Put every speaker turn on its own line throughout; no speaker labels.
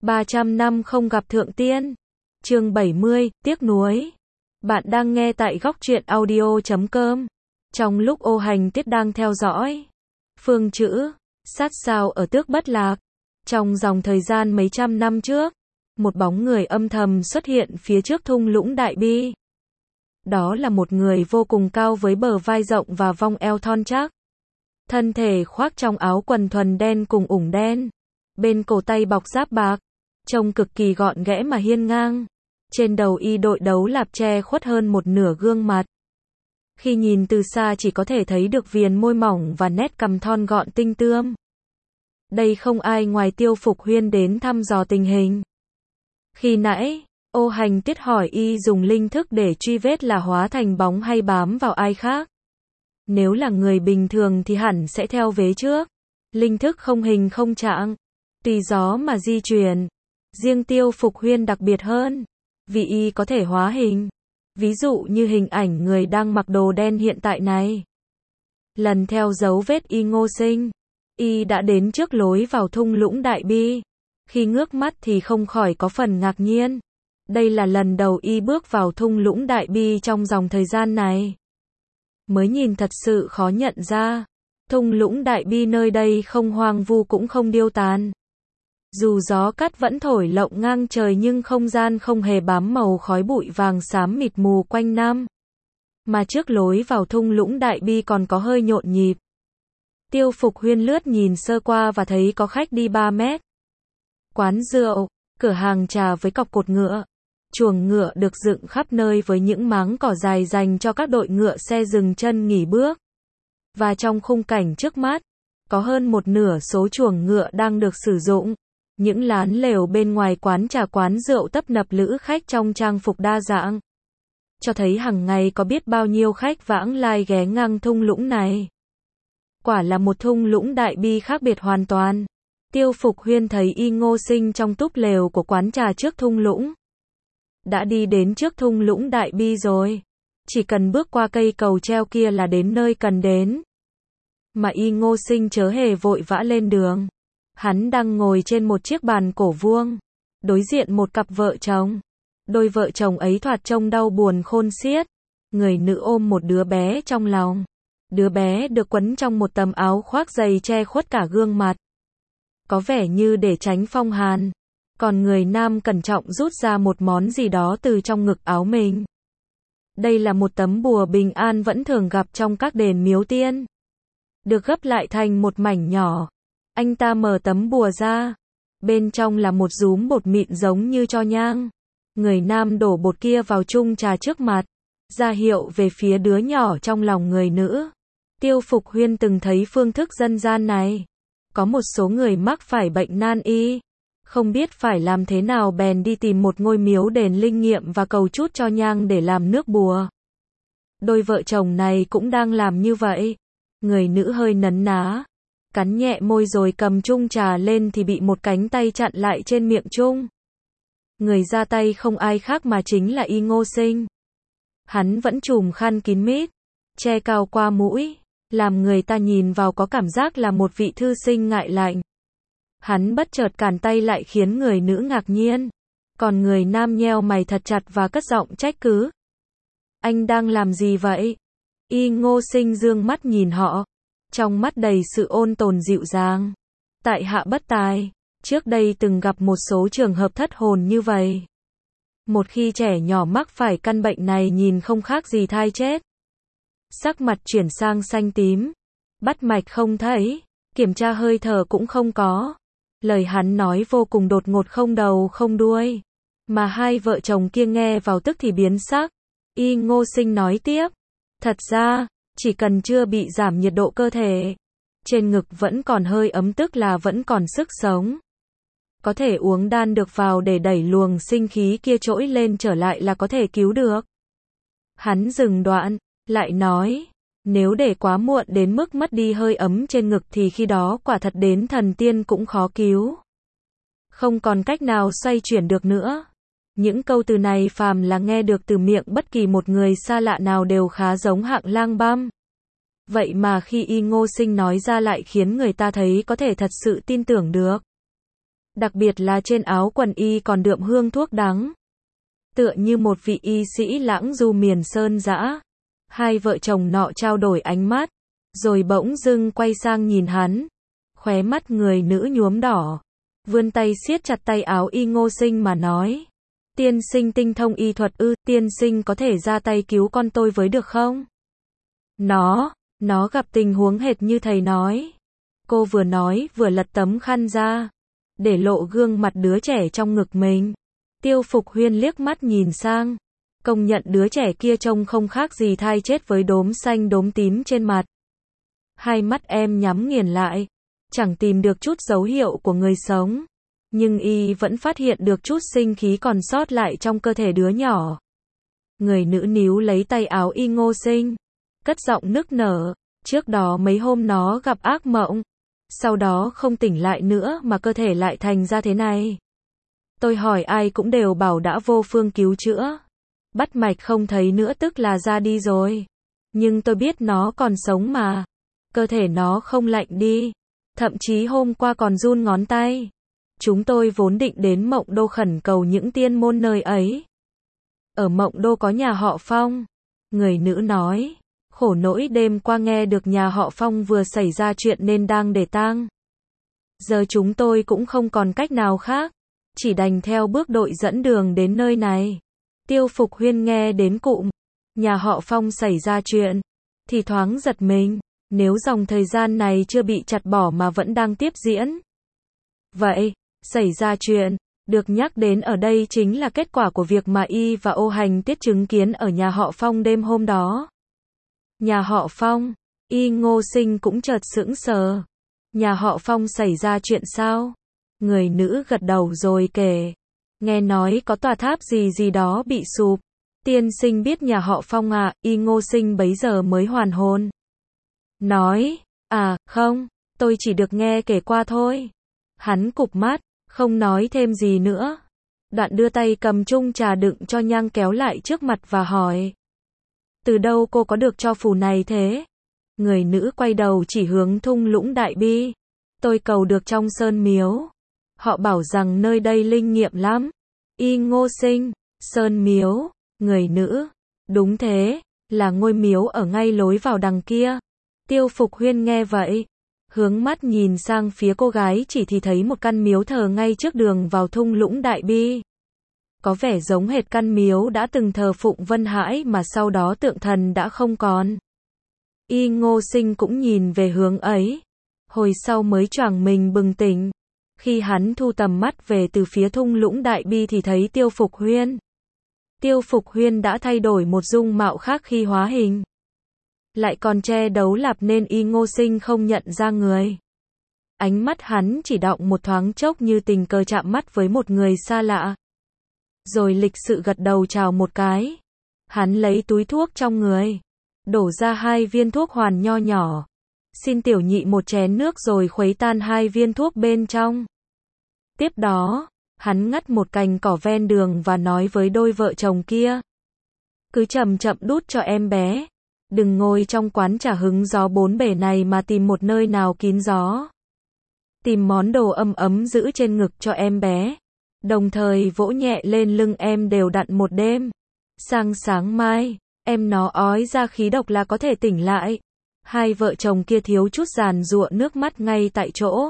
300 năm không gặp thượng tiên. Chương 70, tiếc nuối. Bạn đang nghe tại góc truyện audio.com. Trong lúc Ô Hành Tiết đang theo dõi phương chữ sát sao ở Tước Bất Lạc, trong dòng thời gian mấy trăm năm trước, một bóng người âm thầm xuất hiện phía trước thung lũng Đại Bi. Đó là một người vô cùng cao với bờ vai rộng và vòng eo thon chắc. Thân thể khoác trong áo quần thuần đen cùng ủng đen. Bên cổ tay bọc giáp bạc, trông cực kỳ gọn ghẽ mà hiên ngang. Trên đầu y đội đấu lạp che khuất hơn một nửa gương mặt. Khi nhìn từ xa chỉ có thể thấy được viền môi mỏng và nét cằm thon gọn tinh tươm. Đây không ai ngoài Tiêu Phục Huyên đến thăm dò tình hình. Khi nãy, Ô Hành Tiết hỏi y dùng linh thức để truy vết là hóa thành bóng hay bám vào ai khác. Nếu là người bình thường thì hẳn sẽ theo vế trước. Linh thức không hình không trạng, tùy gió mà di chuyển. Riêng Tiêu Phục Huyên đặc biệt hơn, vì y có thể hóa hình. Ví dụ như hình ảnh người đang mặc đồ đen hiện tại này. Lần theo dấu vết y Ngô Sinh, y đã đến trước lối vào thung lũng Đại Bi. Khi ngước mắt thì không khỏi có phần ngạc nhiên. Đây là lần đầu y bước vào thung lũng Đại Bi trong dòng thời gian này. Mới nhìn thật sự khó nhận ra. Thung lũng Đại Bi nơi đây không hoang vu cũng không điêu tàn. Dù gió cát vẫn thổi lộng ngang trời nhưng không gian không hề bám màu khói bụi vàng xám mịt mù quanh năm. Mà trước lối vào thung lũng Đại Bi còn có hơi nhộn nhịp. Tiêu Phục Huyên lướt nhìn sơ qua và thấy có khách đi 3 mét. Quán rượu, cửa hàng trà với cọc cột ngựa. Chuồng ngựa được dựng khắp nơi với những máng cỏ dài dành cho các đội ngựa xe dừng chân nghỉ bước. Và trong khung cảnh trước mắt, có hơn một nửa số chuồng ngựa đang được sử dụng. Những lán lều bên ngoài quán trà quán rượu tấp nập lữ khách trong trang phục đa dạng. Cho thấy hàng ngày có biết bao nhiêu khách vãng lai ghé ngang thung lũng này. Quả là một thung lũng Đại Bi khác biệt hoàn toàn. Tiêu Phục Huyên thấy y Ngô Sinh trong túp lều của quán trà trước thung lũng. Đã đi đến trước thung lũng Đại Bi rồi. Chỉ cần bước qua cây cầu treo kia là đến nơi cần đến. Mà y Ngô Sinh chớ hề vội vã lên đường. Hắn đang ngồi trên một chiếc bàn cổ vuông, đối diện một cặp vợ chồng. Đôi vợ chồng ấy thoạt trông đau buồn khôn xiết. Người nữ ôm một đứa bé trong lòng. Đứa bé được quấn trong một tấm áo khoác dày che khuất cả gương mặt. Có vẻ như để tránh phong hàn. Còn người nam cẩn trọng rút ra một món gì đó từ trong ngực áo mình. Đây là một tấm bùa bình an vẫn thường gặp trong các đền miếu tiên. Được gấp lại thành một mảnh nhỏ. Anh ta mở tấm bùa ra. Bên trong là một dúm bột mịn giống như tro nhang. Người nam đổ bột kia vào chung trà trước mặt, ra hiệu về phía đứa nhỏ trong lòng người nữ. Tiêu Phục Huyên từng thấy phương thức dân gian này. Có một số người mắc phải bệnh nan y. Không biết phải làm thế nào bèn đi tìm một ngôi miếu đền linh nghiệm và cầu chút cho nhang để làm nước bùa. Đôi vợ chồng này cũng đang làm như vậy. Người nữ hơi nấn ná, cắn nhẹ môi rồi cầm chung trà lên thì bị một cánh tay chặn lại trên miệng chung. Người ra tay không ai khác mà chính là y Ngô Sinh. Hắn vẫn trùm khăn kín mít, che cao qua mũi, làm người ta nhìn vào có cảm giác là một vị thư sinh ngại lạnh. Hắn bất chợt cản tay lại khiến người nữ ngạc nhiên. Còn người nam nheo mày thật chặt và cất giọng trách cứ. Anh đang làm gì vậy? Y Ngô Sinh dương mắt nhìn họ. Trong mắt đầy sự ôn tồn dịu dàng. Tại hạ bất tài. Trước đây từng gặp một số trường hợp thất hồn như vậy. Một khi trẻ nhỏ mắc phải căn bệnh này nhìn không khác gì thai chết. Sắc mặt chuyển sang xanh tím. Bắt mạch không thấy. Kiểm tra hơi thở cũng không có. Lời hắn nói vô cùng đột ngột không đầu không đuôi. Mà hai vợ chồng kia nghe vào tức thì biến sắc. Y Ngô Sinh nói tiếp. Thật ra, chỉ cần chưa bị giảm nhiệt độ cơ thể. Trên ngực vẫn còn hơi ấm tức là vẫn còn sức sống. Có thể uống đan được vào để đẩy luồng sinh khí kia trỗi lên trở lại là có thể cứu được. Hắn dừng đoạn, lại nói. Nếu để quá muộn đến mức mất đi hơi ấm trên ngực thì khi đó quả thật đến thần tiên cũng khó cứu. Không còn cách nào xoay chuyển được nữa. Những câu từ này phàm là nghe được từ miệng bất kỳ một người xa lạ nào đều khá giống hạng lang băm. Vậy mà khi y Ngô Sinh nói ra lại khiến người ta thấy có thể thật sự tin tưởng được. Đặc biệt là trên áo quần y còn đượm hương thuốc đắng. Tựa như một vị y sĩ lãng du miền sơn dã. Hai vợ chồng nọ trao đổi ánh mắt, rồi bỗng dưng quay sang nhìn hắn. Khóe mắt người nữ nhuốm đỏ. Vươn tay siết chặt tay áo y Ngô Sinh mà nói. Tiên sinh tinh thông y thuật ư, tiên sinh có thể ra tay cứu con tôi với được không? Nó gặp tình huống hệt như thầy nói. Cô vừa nói vừa lật tấm khăn ra, để lộ gương mặt đứa trẻ trong ngực mình. Tiêu Phục Huyên liếc mắt nhìn sang, công nhận đứa trẻ kia trông không khác gì thai chết với đốm xanh đốm tím trên mặt. Hai mắt em nhắm nghiền lại, chẳng tìm được chút dấu hiệu của người sống, nhưng y vẫn phát hiện được chút sinh khí còn sót lại trong cơ thể đứa nhỏ. Người nữ níu lấy tay áo y Ngô Sinh, cất giọng nức nở, trước đó mấy hôm nó gặp ác mộng, sau đó không tỉnh lại nữa mà cơ thể lại thành ra thế này. Tôi hỏi ai cũng đều bảo đã vô phương cứu chữa. Bắt mạch không thấy nữa tức là ra đi rồi. Nhưng tôi biết nó còn sống mà. Cơ thể nó không lạnh đi. Thậm chí hôm qua còn run ngón tay. Chúng tôi vốn định đến Mộng Đô khẩn cầu những tiên môn nơi ấy. Ở Mộng Đô có nhà họ Phong. Người nữ nói. Khổ nỗi đêm qua nghe được nhà họ Phong vừa xảy ra chuyện nên đang để tang. Giờ chúng tôi cũng không còn cách nào khác. Chỉ đành theo bước đội dẫn đường đến nơi này. Tiêu Phục Huyên nghe đến cụm nhà họ Phong xảy ra chuyện thì thoáng giật mình. Nếu dòng thời gian này chưa bị chặt bỏ mà vẫn đang tiếp diễn. Vậy, xảy ra chuyện được nhắc đến ở đây chính là kết quả của việc mà y và Ô Hành Tiết chứng kiến ở nhà họ Phong đêm hôm đó. Nhà họ Phong, y Ngô Sinh cũng chợt sững sờ. Nhà họ Phong xảy ra chuyện sao? Người nữ gật đầu rồi kể. Nghe nói có tòa tháp gì đó bị sụp. Tiên sinh biết nhà họ Phong à? Y Ngô Sinh bấy giờ mới hoàn hồn. Nói, à, không, tôi chỉ được nghe kể qua thôi. Hắn cụp mắt, không nói thêm gì nữa. Đoạn đưa tay cầm chung trà đựng cho nhang kéo lại trước mặt và hỏi. Từ đâu cô có được cho phù này thế? Người nữ quay đầu chỉ hướng thung lũng Đại Bi. Tôi cầu được trong sơn miếu. Họ bảo rằng nơi đây linh nghiệm lắm. Y Ngô Sinh, sơn miếu, người nữ. Đúng thế, là ngôi miếu ở ngay lối vào đằng kia. Tiêu Phục Huyên nghe vậy, hướng mắt nhìn sang phía cô gái chỉ thì thấy một căn miếu thờ ngay trước đường vào thung lũng Đại Bi. Có vẻ giống hệt căn miếu đã từng thờ phụng Vân Hãi mà sau đó tượng thần đã không còn. Y Ngô Sinh cũng nhìn về hướng ấy. Hồi sau mới choàng mình bừng tỉnh. Khi hắn thu tầm mắt về từ phía thung lũng Đại Bi thì thấy Tiêu Phục Huyên. Tiêu Phục Huyên đã thay đổi một dung mạo khác khi hóa hình. Lại còn che đấu lạp nên Y Ngô Sinh không nhận ra người. Ánh mắt hắn chỉ đọng một thoáng chốc như tình cờ chạm mắt với một người xa lạ. Rồi lịch sự gật đầu chào một cái. Hắn lấy túi thuốc trong người, đổ ra 2 viên thuốc hoàn nho nhỏ. Xin tiểu nhị một chén nước rồi khuấy tan 2 viên thuốc bên trong. Tiếp đó, hắn ngắt một cành cỏ ven đường và nói với đôi vợ chồng kia. Cứ chậm chậm đút cho em bé. Đừng ngồi trong quán trà hứng gió bốn bể này mà tìm một nơi nào kín gió. Tìm món đồ ấm ấm giữ trên ngực cho em bé. Đồng thời vỗ nhẹ lên lưng em đều đặn một đêm. Sang sáng mai, em nó ói ra khí độc là có thể tỉnh lại. Hai vợ chồng kia thiếu chút giàn giụa nước mắt ngay tại chỗ.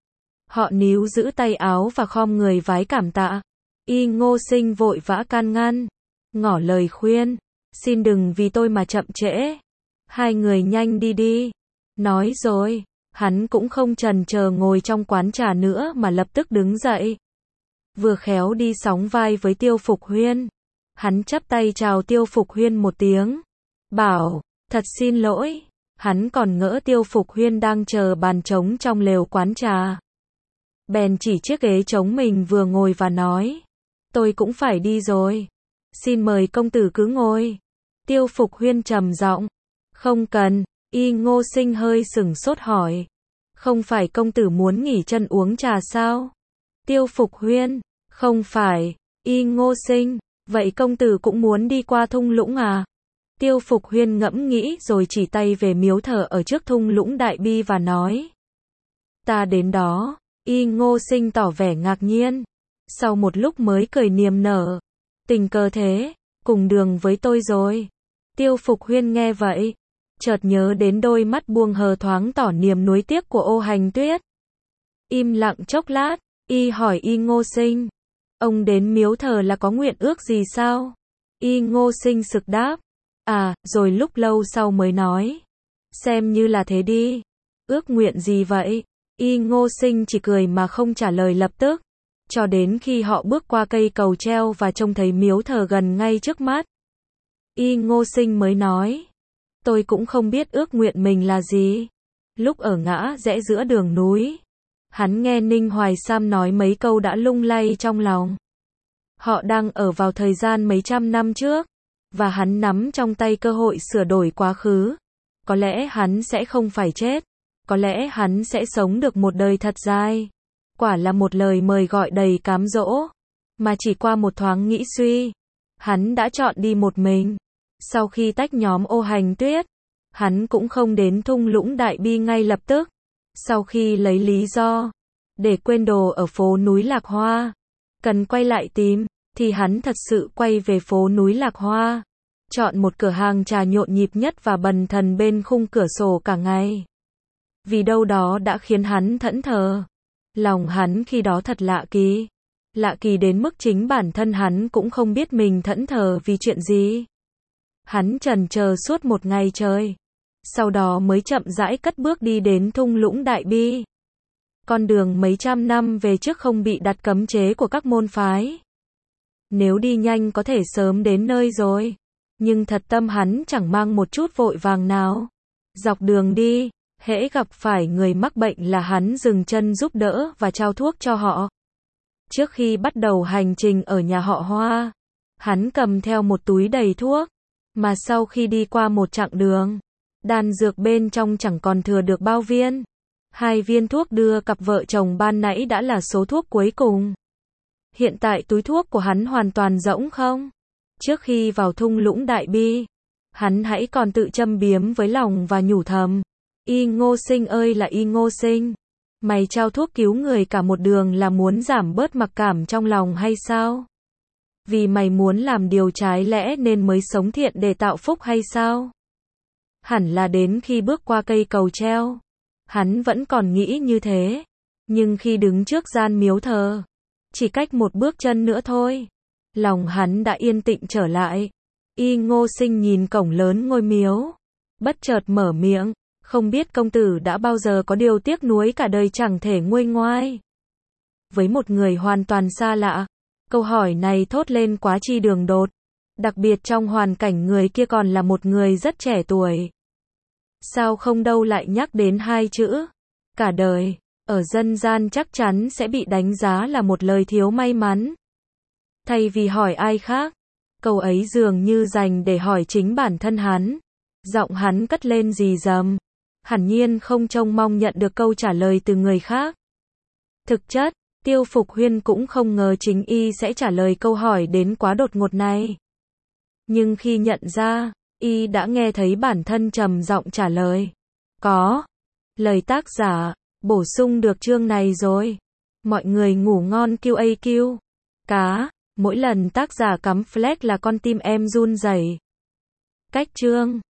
Họ níu giữ tay áo và khom người vái cảm tạ. Y Ngô Sinh vội vã can ngăn, ngỏ lời khuyên. Xin đừng vì tôi mà chậm trễ. Hai người nhanh đi đi. Nói rồi, hắn cũng không chần chờ ngồi trong quán trà nữa mà lập tức đứng dậy. Vừa khéo đi sóng vai với Tiêu Phục Huyên. Hắn chắp tay chào Tiêu Phục Huyên một tiếng. Bảo, thật xin lỗi. Hắn còn ngỡ Tiêu Phục Huyên đang chờ bàn trống trong lều quán trà. Bèn chỉ chiếc ghế trống mình vừa ngồi và nói. Tôi cũng phải đi rồi. Xin mời công tử cứ ngồi. Tiêu Phục Huyên trầm giọng. Không cần. Y Ngô Sinh hơi sửng sốt hỏi. Không phải công tử muốn nghỉ chân uống trà sao? Tiêu Phục Huyên. Không phải. Y Ngô Sinh. Vậy công tử cũng muốn đi qua thung lũng à? Tiêu Phục Huyên ngẫm nghĩ rồi chỉ tay về miếu thờ ở trước thung lũng Đại Bi và nói. Ta đến đó. Y Ngô Sinh tỏ vẻ ngạc nhiên. Sau một lúc mới cười niềm nở. Tình cờ thế, cùng đường với tôi rồi. Tiêu Phục Huyên nghe vậy, chợt nhớ đến đôi mắt buông hờ thoáng tỏ niềm nuối tiếc của Ô Hành Tuyết. Im lặng chốc lát, y hỏi Y Ngô Sinh. Ông đến miếu thờ là có nguyện ước gì sao? Y Ngô Sinh sực đáp. À, rồi lúc lâu sau mới nói. Xem như là thế đi. Ước nguyện gì vậy? Y Ngô Sinh chỉ cười mà không trả lời lập tức. Cho đến khi họ bước qua cây cầu treo và trông thấy miếu thờ gần ngay trước mắt. Y Ngô Sinh mới nói. Tôi cũng không biết ước nguyện mình là gì. Lúc ở ngã rẽ giữa đường núi, hắn nghe Ninh Hoài Sam nói mấy câu đã lung lay trong lòng. Họ đang ở vào thời gian mấy trăm năm trước, và hắn nắm trong tay cơ hội sửa đổi quá khứ. Có lẽ hắn sẽ không phải chết, có lẽ hắn sẽ sống được một đời thật dài. Quả là một lời mời gọi đầy cám dỗ, mà chỉ qua một thoáng nghĩ suy, hắn đã chọn đi một mình. Sau khi tách nhóm Ô Hành Tuyết, hắn cũng không đến thung lũng Đại Bi ngay lập tức. Sau khi lấy lý do để quên đồ ở phố núi Lạc Hoa, cần quay lại tìm, thì hắn thật sự quay về phố núi Lạc Hoa, chọn một cửa hàng trà nhộn nhịp nhất và bần thần bên khung cửa sổ cả ngày. Vì đâu đó đã khiến hắn thẫn thờ. Lòng hắn khi đó thật lạ kỳ đến mức chính bản thân hắn cũng không biết mình thẫn thờ vì chuyện gì. Hắn chần chờ suốt một ngày trời, sau đó mới chậm rãi cất bước đi đến thung lũng Đại Bi. Con đường mấy trăm năm về trước không bị đặt cấm chế của các môn phái. Nếu đi nhanh có thể sớm đến nơi rồi, nhưng thật tâm hắn chẳng mang một chút vội vàng nào. Dọc đường đi, hễ gặp phải người mắc bệnh là hắn dừng chân giúp đỡ và trao thuốc cho họ. Trước khi bắt đầu hành trình ở nhà họ Hoa, hắn cầm theo một túi đầy thuốc, mà sau khi đi qua một chặng đường, đan dược bên trong chẳng còn thừa được bao viên. 2 viên thuốc đưa cặp vợ chồng ban nãy đã là số thuốc cuối cùng. Hiện tại túi thuốc của hắn hoàn toàn rỗng không? Trước khi vào thung lũng Đại Bi, hắn hãy còn tự châm biếm với lòng và nhủ thầm. Y Ngô Sinh ơi là Y Ngô Sinh, mày trao thuốc cứu người cả một đường là muốn giảm bớt mặc cảm trong lòng hay sao? Vì mày muốn làm điều trái lẽ nên mới sống thiện để tạo phúc hay sao? Hẳn là đến khi bước qua cây cầu treo, hắn vẫn còn nghĩ như thế. Nhưng khi đứng trước gian miếu thờ, chỉ cách một bước chân nữa thôi, lòng hắn đã yên tĩnh trở lại. Y Ngô Sinh nhìn cổng lớn ngôi miếu, bất chợt mở miệng. Không biết công tử đã bao giờ có điều tiếc nuối cả đời chẳng thể nguôi ngoai. Với một người hoàn toàn xa lạ, câu hỏi này thốt lên quá chi đường đột. Đặc biệt trong hoàn cảnh người kia còn là một người rất trẻ tuổi. Sao không đâu lại nhắc đến 2 chữ cả đời, ở dân gian chắc chắn sẽ bị đánh giá là một lời thiếu may mắn. Thay vì hỏi ai khác, câu ấy dường như dành để hỏi chính bản thân hắn. Giọng hắn cất lên rì rầm, hẳn nhiên không trông mong nhận được câu trả lời từ người khác. Thực chất, Tiêu Phục Huyên cũng không ngờ chính y sẽ trả lời câu hỏi đến quá đột ngột này. Nhưng khi nhận ra, y đã nghe thấy bản thân trầm giọng trả lời. Có. Lời tác giả, bổ sung được chương này rồi. Mọi người ngủ ngon QAQ. Cá, mỗi lần tác giả cắm flag là con tim em run rẩy. Cách chương.